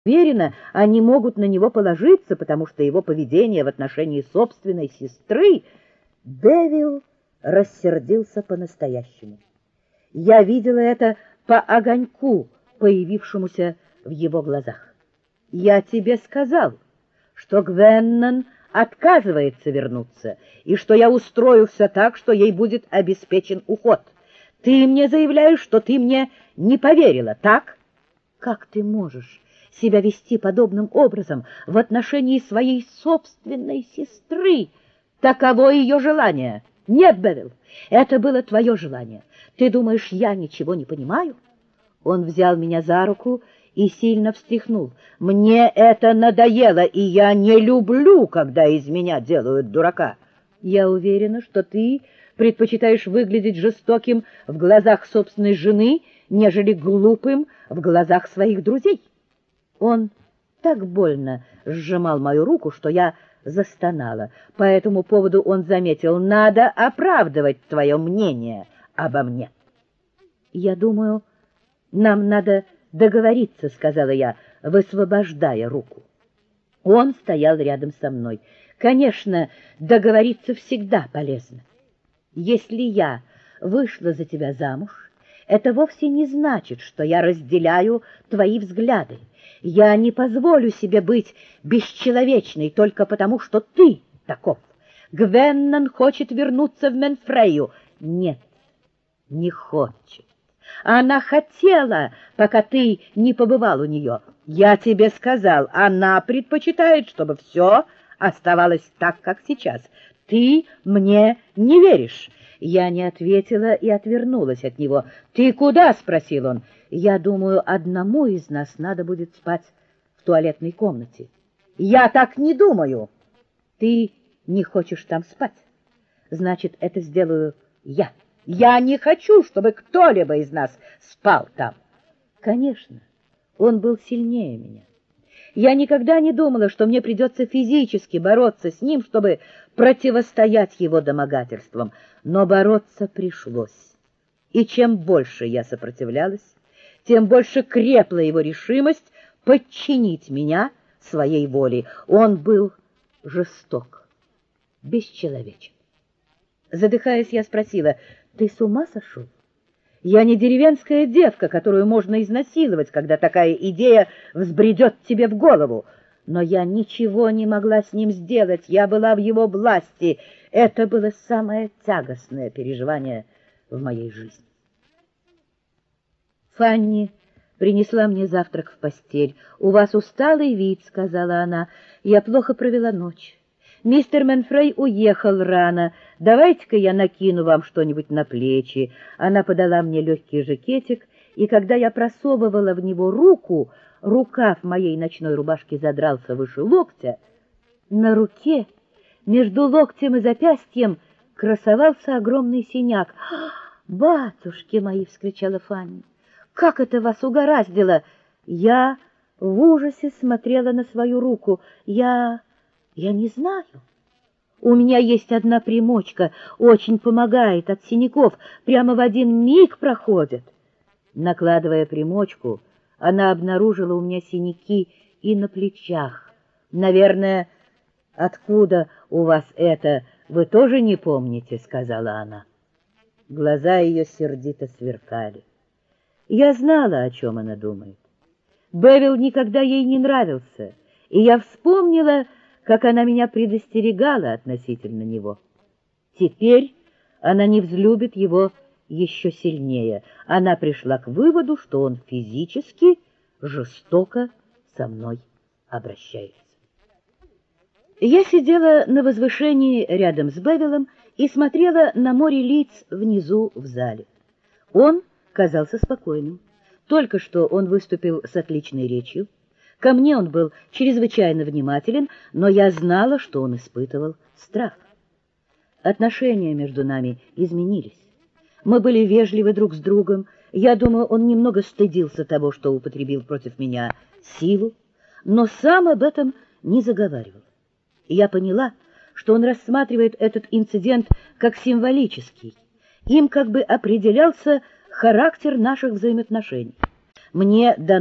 Уверена, они могут на него положиться, потому что его поведение в отношении собственной сестры... Бевил рассердился по-настоящему. Я видела это по огоньку, появившемуся в его глазах. Я тебе сказал, что Гвеннон отказывается вернуться, и что я устрою все так, что ей будет обеспечен уход. Ты мне заявляешь, что ты мне не поверила, так? Как ты можешь себя вести подобным образом в отношении своей собственной сестры? Таково ее желание. Нет, Бевил, это было твое желание. Ты думаешь, я ничего не понимаю? Он взял меня за руку и сильно встряхнул. Мне это надоело, и я не люблю, когда из меня делают дурака. Я уверена, что ты предпочитаешь выглядеть жестоким в глазах собственной жены, нежели глупым в глазах своих друзей. Он так больно сжимал мою руку, что я застонала. По этому поводу он заметил: надо оправдывать твое мнение обо мне. Я думаю, нам надо договориться, сказала я, высвобождая руку. Он стоял рядом со мной. Конечно, договориться всегда полезно. Если я вышла за тебя замуж, это вовсе не значит, что я разделяю твои взгляды. Я не позволю себе быть бесчеловечной только потому, что ты таков. Гвеннон хочет вернуться в Менфрейю. Нет, не хочет. Она хотела, пока ты не побывал у нее. Я тебе сказал, она предпочитает, чтобы все оставалось так, как сейчас. Ты мне не веришь. Я не ответила и отвернулась от него. «Ты куда?» — спросил он. «Я думаю, одному из нас надо будет спать в туалетной комнате». «Я так не думаю». «Ты не хочешь там спать? Значит, это сделаю я. Я не хочу, чтобы кто-либо из нас спал там». Конечно, он был сильнее меня. Я никогда не думала, что мне придется физически бороться с ним, чтобы противостоять его домогательствам, но бороться пришлось. И чем больше я сопротивлялась, тем больше крепла его решимость подчинить меня своей воле. Он был жесток, бесчеловечен. Задыхаясь, я спросила: «Ты с ума сошел? Я не деревенская девка, которую можно изнасиловать, когда такая идея взбредет тебе в голову». Но я ничего не могла с ним сделать, я была в его власти. Это было самое тягостное переживание в моей жизни. Фанни принесла мне завтрак в постель. «У вас усталый вид», — сказала она, — «я плохо провела ночь. Мистер Менфрей уехал рано. Давайте-ка я накину вам что-нибудь на плечи». Она подала мне легкий жакетик, и когда я просовывала в него руку, рукав моей ночной рубашки задрался выше локтя. На руке, между локтем и запястьем, красовался огромный синяк. «Батюшки мои!» — вскричала Фанни. «Как это вас угораздило!» Я в ужасе смотрела на свою руку. Я не знаю. У меня есть одна примочка, очень помогает от синяков, прямо в один миг проходит». Накладывая примочку, она обнаружила у меня синяки и на плечах. «Наверное, откуда у вас это, вы тоже не помните?» — сказала она. Глаза ее сердито сверкали. Я знала, о чем она думает. Бевил никогда ей не нравился, и я вспомнила, как она меня предостерегала относительно него. Теперь она не взлюбит его еще сильнее. Она пришла к выводу, что он физически жестоко со мной обращается. Я сидела на возвышении рядом с Бевилом и смотрела на море лиц внизу в зале. Он казался спокойным. Только что он выступил с отличной речью. Ко мне он был чрезвычайно внимателен, но я знала, что он испытывал страх. Отношения между нами изменились. Мы были вежливы друг с другом. Я думаю, он немного стыдился того, что употребил против меня силу, но сам об этом не заговаривал. И я поняла, что он рассматривает этот инцидент как символический. Им как бы определялся характер наших взаимоотношений. Мне дано